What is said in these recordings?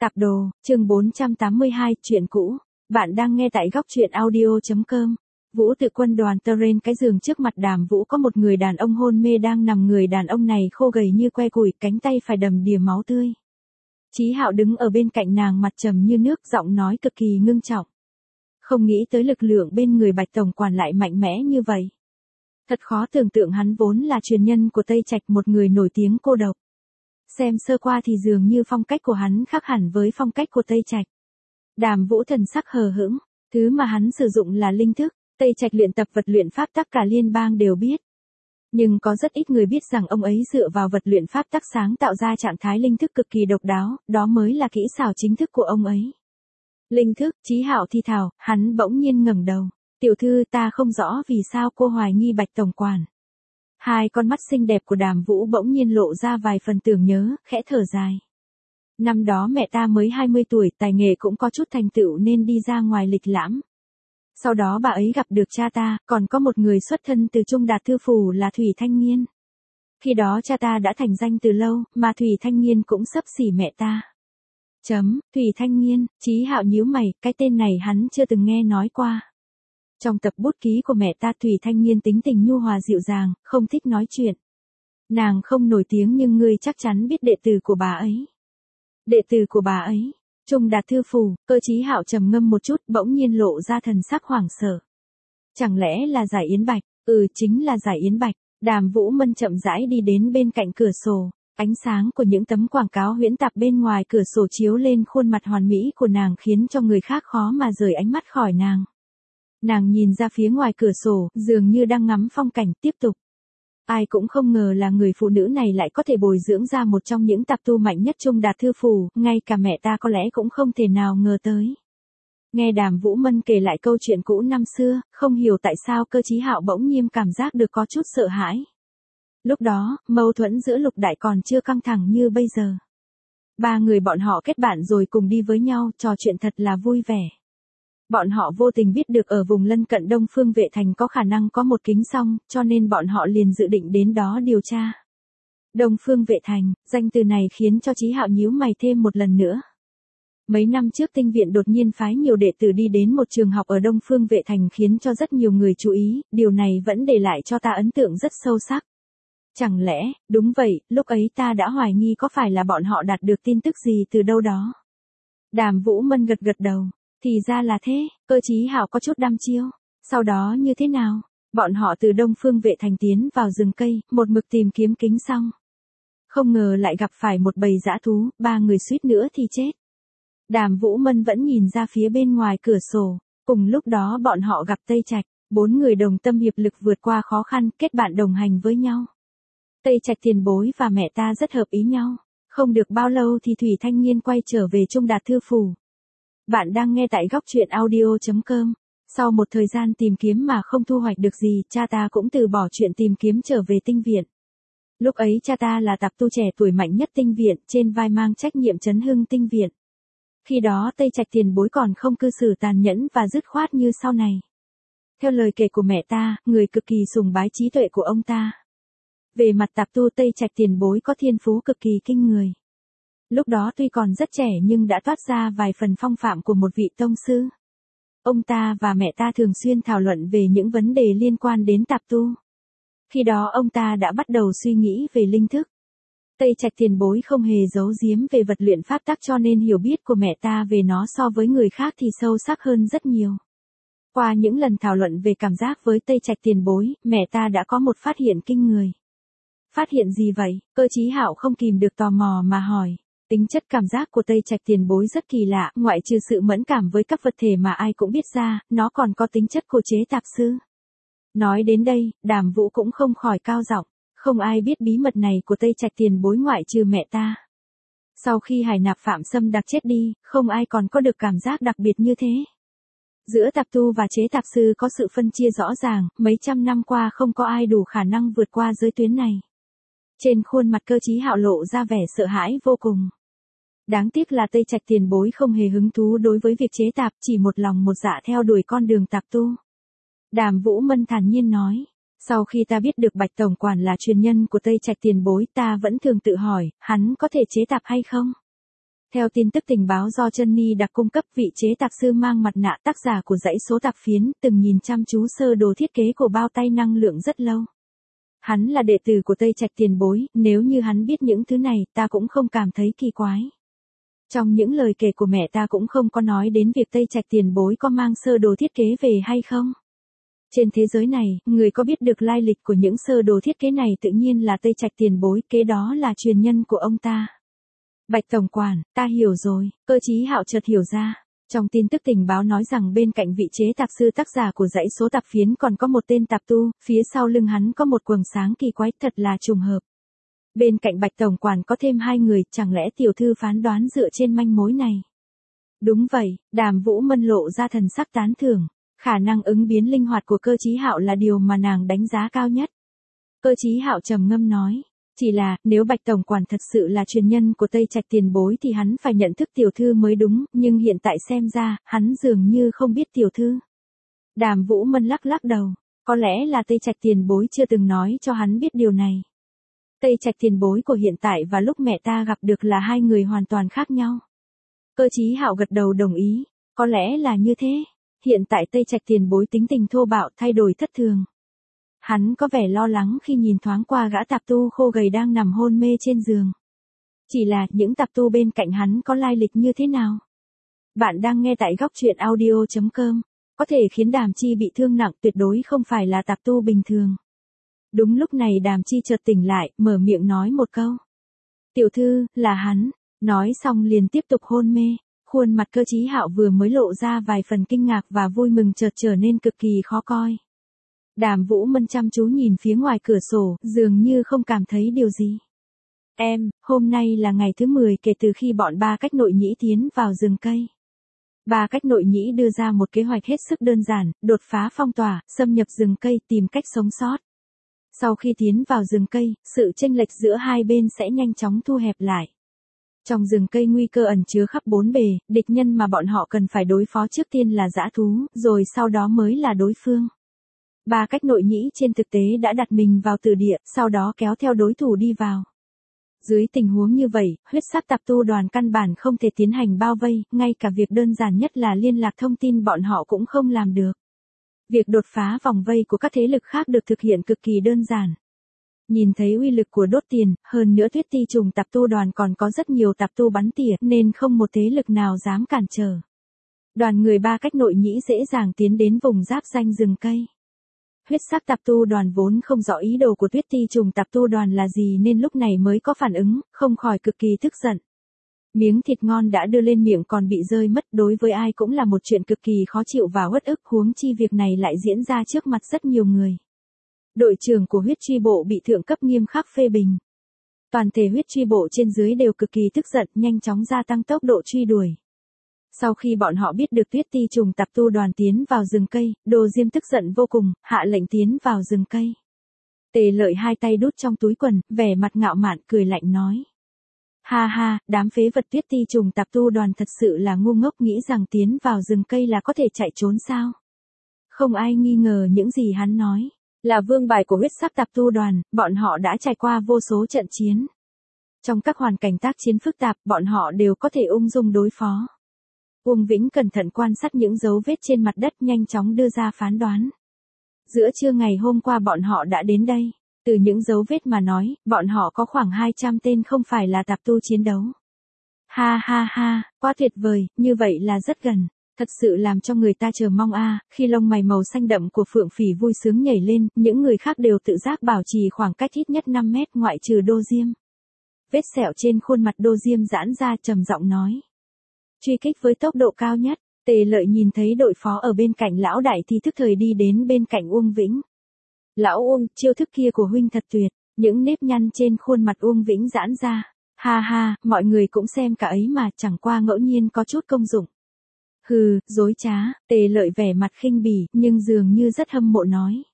Tạp đồ, chương 482, chuyện cũ. Bạn đang nghe tại góc truyện audio.com. Vũ Tự Quân Đoàn Terrain. Cái giường trước mặt Đàm Vũ có một người đàn ông hôn mê đang nằm, người đàn ông này khô gầy như que củi, cánh tay phải đầm đìa máu tươi. Chí Hạo đứng ở bên cạnh nàng, mặt trầm như nước, giọng nói cực kỳ ngưng trọng. Không nghĩ tới lực lượng bên người Bạch tổng quản lại mạnh mẽ như vậy. Thật khó tưởng tượng, hắn vốn là truyền nhân của Tây Trạch, một người nổi tiếng cô độc. Xem sơ qua thì dường như phong cách của hắn khác hẳn với phong cách của Tây Trạch. Đàm Vũ thần sắc hờ hững, thứ mà hắn sử dụng là linh thức, Tây Trạch luyện tập vật luyện pháp tắc cả liên bang đều biết. Nhưng có rất ít người biết rằng ông ấy dựa vào vật luyện pháp tắc sáng tạo ra trạng thái linh thức cực kỳ độc đáo, đó mới là kỹ xảo chính thức của ông ấy. Linh thức, Chí Hạo thi thào, hắn bỗng nhiên ngẩng đầu. Tiểu thư, ta không rõ vì sao cô hoài nghi Bạch tổng quản. Hai con mắt xinh đẹp của Đàm Vũ bỗng nhiên lộ ra vài phần tưởng nhớ, khẽ thở dài. Năm đó mẹ ta mới 20 tuổi, tài nghệ cũng có chút thành tựu nên đi ra ngoài lịch lãm. Sau đó bà ấy gặp được cha ta, còn có một người xuất thân từ Trung Đạt Thư Phủ là Thủy Thanh Nghiên. Khi đó cha ta đã thành danh từ lâu, mà Thủy Thanh Nghiên cũng xấp xỉ mẹ ta. Thủy Thanh Nghiên, Chí Hạo nhíu mày, cái tên này hắn chưa từng nghe nói qua. Trong tập bút ký của mẹ ta, Thủy Thanh Nghiên tính tình nhu hòa dịu dàng, không thích nói chuyện. Nàng không nổi tiếng nhưng ngươi chắc chắn biết đệ tử của bà ấy. Đệ tử của bà ấy, Trung Đạt Thư Phủ. Cơ Chí Hạo trầm ngâm một chút, bỗng nhiên lộ ra thần sắc hoảng sợ. Chẳng lẽ là Giải Yến Bạch? Chính là Giải Yến Bạch. Đàm Vũ Mân chậm rãi đi đến bên cạnh cửa sổ. Ánh sáng của những tấm quảng cáo huyễn tạp bên ngoài cửa sổ chiếu lên khuôn mặt hoàn mỹ của nàng, khiến cho người khác khó mà rời ánh mắt khỏi nàng. Nàng nhìn ra phía ngoài cửa sổ, dường như đang ngắm phong cảnh, tiếp tục. Ai cũng không ngờ là người phụ nữ này lại có thể bồi dưỡng ra một trong những tạp tu mạnh nhất Trung Đạt Thư Phủ, ngay cả mẹ ta có lẽ cũng không thể nào ngờ tới. Nghe Đàm Vũ Mân kể lại câu chuyện cũ năm xưa, không hiểu tại sao Cơ Chí Hạo bỗng nhiên cảm giác được có chút sợ hãi. Lúc đó, mâu thuẫn giữa Lục Đại còn chưa căng thẳng như bây giờ. Ba người bọn họ kết bạn rồi cùng đi với nhau, trò chuyện thật là vui vẻ. Bọn họ vô tình biết được ở vùng lân cận Đông Phương Vệ Thành có khả năng có một kính song, cho nên bọn họ liền dự định đến đó điều tra. Đông Phương Vệ Thành, danh từ này khiến cho Chí Hạo nhíu mày thêm một lần nữa. Mấy năm trước Tinh Viện đột nhiên phái nhiều đệ tử đi đến một trường học ở Đông Phương Vệ Thành, khiến cho rất nhiều người chú ý, điều này vẫn để lại cho ta ấn tượng rất sâu sắc. Chẳng lẽ, đúng vậy, lúc ấy ta đã hoài nghi có phải là bọn họ đạt được tin tức gì từ đâu đó. Đàm Vũ Mân gật gật đầu. Thì ra là thế. Cơ Chí Hạo có chút đăm chiêu. Sau đó như thế nào? Bọn họ từ Đông Phương Vệ Thành tiến vào rừng cây, một mực tìm kiếm kính song. Không ngờ lại gặp phải một bầy dã thú, ba người suýt nữa thì chết. Đàm Vũ Mân vẫn nhìn ra phía bên ngoài cửa sổ. Cùng lúc đó bọn họ gặp Tây Trạch, bốn người đồng tâm hiệp lực vượt qua khó khăn, kết bạn đồng hành với nhau. Tây Trạch tiền bối và mẹ ta rất hợp ý nhau. Không được bao lâu thì Thủy Thanh Nghiên quay trở về Trung Đạt Thư Phủ. Bạn đang nghe tại góc truyện audio.com. Sau một thời gian tìm kiếm mà không thu hoạch được gì, cha ta cũng từ bỏ chuyện tìm kiếm trở về Tinh Viện. Lúc ấy cha ta là tạp tu trẻ tuổi mạnh nhất Tinh Viện, trên vai mang trách nhiệm trấn hưng Tinh Viện. Khi đó Tây Trạch tiền bối còn không cư xử tàn nhẫn và dứt khoát như sau này. Theo lời kể của mẹ ta, người cực kỳ sùng bái trí tuệ của ông ta. Về mặt tạp tu, Tây Trạch tiền bối có thiên phú cực kỳ kinh người. Lúc đó tuy còn rất trẻ nhưng đã toát ra vài phần phong phạm của một vị tông sư. Ông ta và mẹ ta thường xuyên thảo luận về những vấn đề liên quan đến tạp tu. Khi đó ông ta đã bắt đầu suy nghĩ về linh thức. Tây Trạch tiền bối không hề giấu giếm về vật luyện pháp tắc, cho nên hiểu biết của mẹ ta về nó so với người khác thì sâu sắc hơn rất nhiều. Qua những lần thảo luận về cảm giác với Tây Trạch tiền bối, mẹ ta đã có một phát hiện kinh người. Phát hiện gì vậy? Cơ Chí Hạo không kìm được tò mò mà hỏi. Tính chất cảm giác của Tây Trạch tiền bối rất kỳ lạ, ngoại trừ sự mẫn cảm với các vật thể mà ai cũng biết ra, nó còn có tính chất cô chế tạp sư. Nói đến đây, Đàm Vũ cũng không khỏi cao giọng, không ai biết bí mật này của Tây Trạch tiền bối ngoại trừ mẹ ta. Sau khi Hải Nạp Phạm Sâm Đặc chết đi, không ai còn có được cảm giác đặc biệt như thế. Giữa tạp tu và chế tạp sư có sự phân chia rõ ràng, mấy trăm năm qua không có ai đủ khả năng vượt qua giới tuyến này. Trên khuôn mặt Cơ Chí Hạo lộ ra vẻ sợ hãi vô cùng. Đáng tiếc là Tây Trạch tiền bối không hề hứng thú đối với việc chế tạp, chỉ một lòng một dạ theo đuổi con đường tạp tu. Đàm Vũ Mân thản nhiên nói, sau khi ta biết được Bạch tổng quản là truyền nhân của Tây Trạch tiền bối, ta vẫn thường tự hỏi, hắn có thể chế tạp hay không? Theo tin tức tình báo do Johnny đặc cung cấp, vị chế tạc sư mang mặt nạ tác giả của dãy số tạp phiến từng nhìn chăm chú sơ đồ thiết kế của bao tay năng lượng rất lâu. Hắn là đệ tử của Tây Trạch tiền bối, nếu như hắn biết những thứ này ta cũng không cảm thấy kỳ quái. Trong những lời kể của mẹ ta cũng không có nói đến việc Tây Trạch tiền bối có mang sơ đồ thiết kế về hay không. Trên thế giới này, người có biết được lai lịch của những sơ đồ thiết kế này tự nhiên là Tây Trạch tiền bối, kế đó là truyền nhân của ông ta. Bạch tổng quản, ta hiểu rồi, Cơ Chí Hạo chợt hiểu ra. Trong tin tức tình báo nói rằng bên cạnh vị chế tạc sư tác giả của dãy số tạp phiến còn có một tên tạp tu, phía sau lưng hắn có một quầng sáng kỳ quái, thật là trùng hợp. Bên cạnh Bạch tổng quản có thêm 2 người, chẳng lẽ tiểu thư phán đoán dựa trên manh mối này? Đúng vậy, Đàm Vũ Mân lộ ra thần sắc tán thưởng, khả năng ứng biến linh hoạt của Cơ Chí Hạo là điều mà nàng đánh giá cao nhất. Cơ Chí Hạo trầm ngâm nói. Chỉ là, nếu Bạch tổng quản thật sự là truyền nhân của Tây Trạch tiền bối thì hắn phải nhận thức tiểu thư mới đúng, nhưng hiện tại xem ra, hắn dường như không biết tiểu thư. Đàm Vũ Mân lắc lắc đầu, có lẽ là Tây Trạch tiền bối chưa từng nói cho hắn biết điều này. Tây Trạch tiền bối của hiện tại và lúc mẹ ta gặp được là 2 người hoàn toàn khác nhau. Cơ Chí Hạo gật đầu đồng ý, có lẽ là như thế. Hiện tại Tây Trạch tiền bối tính tình thô bạo, thay đổi thất thường. Hắn có vẻ lo lắng khi nhìn thoáng qua gã tạp tu khô gầy đang nằm hôn mê trên giường. Chỉ là những tạp tu bên cạnh hắn có lai lịch như thế nào? Bạn đang nghe tại góc truyện audio.com. Có thể khiến Đàm Chi bị thương nặng, tuyệt đối không phải là tạp tu bình thường. Đúng lúc này Đàm Chi chợt tỉnh lại, mở miệng nói một câu. Tiểu thư, là hắn. Nói xong liền tiếp tục hôn mê. Khuôn mặt Cơ Chí Hạo vừa mới lộ ra vài phần kinh ngạc và vui mừng chợt trở nên cực kỳ khó coi. Đàm Vũ Mân chăm chú nhìn phía ngoài cửa sổ, dường như không cảm thấy điều gì. Em, hôm nay là ngày thứ 10 kể từ khi bọn Ba Cách Nội Nhĩ tiến vào rừng cây. Ba Cách Nội Nhĩ đưa ra một kế hoạch hết sức đơn giản, đột phá phong tỏa, xâm nhập rừng cây, tìm cách sống sót. Sau khi tiến vào rừng cây, sự chênh lệch giữa hai bên sẽ nhanh chóng thu hẹp lại. Trong rừng cây nguy cơ ẩn chứa khắp bốn bề, địch nhân mà bọn họ cần phải đối phó trước tiên là dã thú, rồi sau đó mới là đối phương. Ba Cách Nội Nhĩ trên thực tế đã đặt mình vào từ địa, sau đó kéo theo đối thủ đi vào. Dưới tình huống như vậy, huyết sắc tạp tu đoàn căn bản không thể tiến hành bao vây, ngay cả việc đơn giản nhất là liên lạc thông tin bọn họ cũng không làm được. Việc đột phá vòng vây của các thế lực khác được thực hiện cực kỳ đơn giản. Nhìn thấy uy lực của đốt tiền, hơn nữa Tuyết Ti trùng tạp tu đoàn còn có rất nhiều tạp tu bắn tỉa nên không một thế lực nào dám cản trở. Đoàn người Ba Cách Nội Nhĩ dễ dàng tiến đến vùng giáp ranh rừng cây. Huyết sắc tạp tu đoàn vốn không rõ ý đồ của Tuyết Ti trùng tạp tu đoàn là gì nên lúc này mới có phản ứng, không khỏi cực kỳ tức giận. Miếng thịt ngon đã đưa lên miệng còn bị rơi mất, đối với ai cũng là một chuyện cực kỳ khó chịu và uất ức, huống chi việc này lại diễn ra trước mặt rất nhiều người. Đội trưởng của huyết truy bộ bị thượng cấp nghiêm khắc phê bình. Toàn thể huyết truy bộ trên dưới đều cực kỳ tức giận, nhanh chóng gia tăng tốc độ truy đuổi. Sau khi bọn họ biết được Tuyết Ti trùng tạp tu đoàn tiến vào rừng cây, Đồ Diêm tức giận vô cùng, hạ lệnh tiến vào rừng cây. Tề Lợi hai tay đút trong túi quần, vẻ mặt ngạo mạn cười lạnh nói. Ha ha, đám phế vật Tuyết Ti trùng tạp tu đoàn thật sự là ngu ngốc, nghĩ rằng tiến vào rừng cây là có thể chạy trốn sao? Không ai nghi ngờ những gì hắn nói. Là vương bài của huyết sắc tạp tu đoàn, bọn họ đã trải qua vô số trận chiến. Trong các hoàn cảnh tác chiến phức tạp, bọn họ đều có thể ung dung đối phó. Uông Vĩnh cẩn thận quan sát những dấu vết trên mặt đất, nhanh chóng đưa ra phán đoán. Giữa trưa ngày hôm qua bọn họ đã đến đây. Từ những dấu vết mà nói, bọn họ có khoảng 200 tên không phải là tạp tu chiến đấu. Ha ha ha, quá tuyệt vời, như vậy là rất gần. Thật sự làm cho người ta chờ mong a. Khi lông mày màu xanh đậm của Phượng Phỉ vui sướng nhảy lên, những người khác đều tự giác bảo trì khoảng cách ít nhất 5 mét ngoại trừ Đô Diêm. Vết sẹo trên khuôn mặt Đô Diêm giãn ra, trầm giọng nói. Truy kích với tốc độ cao nhất, Tề Lợi nhìn thấy đội phó ở bên cạnh lão đại thì tức thời đi đến bên cạnh Uông Vĩnh. Lão Uông, chiêu thức kia của huynh thật tuyệt, những nếp nhăn trên khuôn mặt Uông Vĩnh giãn ra. Ha ha, mọi người cũng xem cả ấy mà, chẳng qua ngẫu nhiên có chút công dụng. Hừ, dối trá, Tề Lợi vẻ mặt khinh bỉ, nhưng dường như rất hâm mộ nói.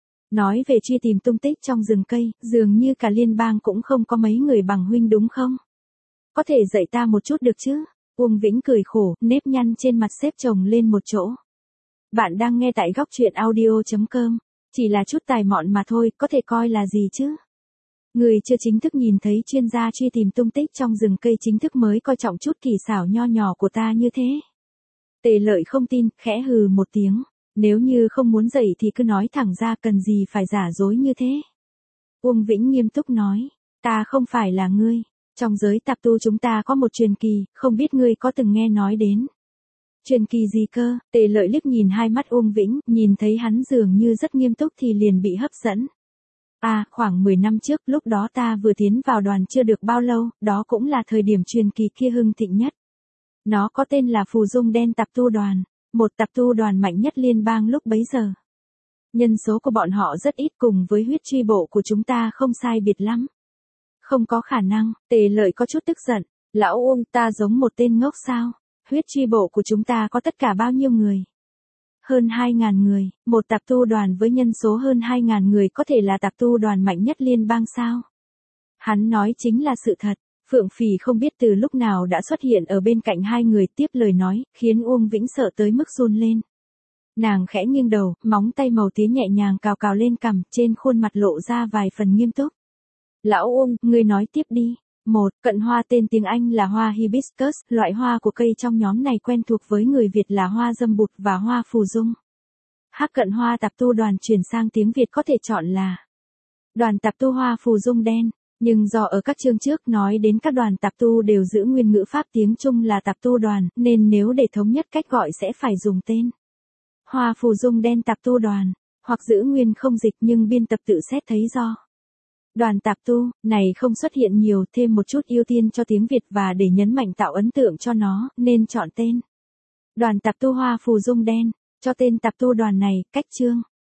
Nói về truy tìm tung tích trong rừng cây, dường như cả liên bang cũng không có mấy người bằng huynh đúng không? Có thể dạy ta một chút được chứ? Uông Vĩnh cười khổ, nếp nhăn trên mặt xếp chồng lên một chỗ. Bạn đang nghe tại góc truyện audio.com, chỉ là chút tài mọn mà thôi, có thể coi là gì chứ? Người chưa chính thức nhìn thấy chuyên gia truy tìm tung tích trong rừng cây chính thức mới coi trọng chút kỳ xảo nho nhỏ của ta như thế. Tề Lợi không tin, khẽ hừ một tiếng. Nếu như không muốn dậy thì cứ nói thẳng ra, cần gì phải giả dối như thế. Uông Vĩnh nghiêm túc nói. Ta không phải là ngươi. Trong giới tạp tu chúng ta có một truyền kỳ, không biết ngươi có từng nghe nói đến. Truyền kỳ gì cơ? Tề Lợi liếc nhìn hai mắt Uông Vĩnh, nhìn thấy hắn dường như rất nghiêm túc thì liền bị hấp dẫn. Khoảng 10 năm trước, lúc đó ta vừa tiến vào đoàn chưa được bao lâu, đó cũng là thời điểm truyền kỳ kia hưng thịnh nhất. Nó có tên là Phù Dung Đen Tạp Tu Đoàn, một tạp tu đoàn mạnh nhất liên bang lúc bấy giờ. Nhân số của bọn họ rất ít, cùng với huyết truy bộ của chúng ta không sai biệt lắm. Không có khả năng. Tề Lợi có chút tức giận. Lão Uông, ta giống một tên ngốc sao? Huyết truy bộ của chúng ta có tất cả bao nhiêu người? Hơn 2.000 người, một tạp tu đoàn với nhân số hơn 2.000 người có thể là tạp tu đoàn mạnh nhất liên bang sao? Hắn nói chính là sự thật. Phượng Phỉ không biết từ lúc nào đã xuất hiện ở bên cạnh hai người, tiếp lời nói, khiến Uông Vĩnh sợ tới mức run lên. Nàng khẽ nghiêng đầu, móng tay màu tía nhẹ nhàng cào cào lên cằm, trên khuôn mặt lộ ra vài phần nghiêm túc. Lão Uông, ngươi nói tiếp đi. Cận hoa tên tiếng Anh là hoa hibiscus, loại hoa của cây trong nhóm này quen thuộc với người Việt là hoa dâm bụt và hoa phù dung. Cận hoa tạp tu đoàn chuyển sang tiếng Việt có thể chọn là đoàn tạp tu hoa phù dung đen. Nhưng do ở các chương trước nói đến các đoàn tạp tu đều giữ nguyên ngữ pháp tiếng Trung là tạp tu đoàn, nên nếu để thống nhất cách gọi sẽ phải dùng tên hoa phù dung đen tạp tu đoàn, hoặc giữ nguyên không dịch nhưng biên tập tự xét thấy do đoàn tạp tu này không xuất hiện nhiều, thêm một chút ưu tiên cho tiếng Việt và để nhấn mạnh tạo ấn tượng cho nó, nên chọn tên đoàn tạp tu hoa phù dung đen, cho tên tạp tu đoàn này, cách chương.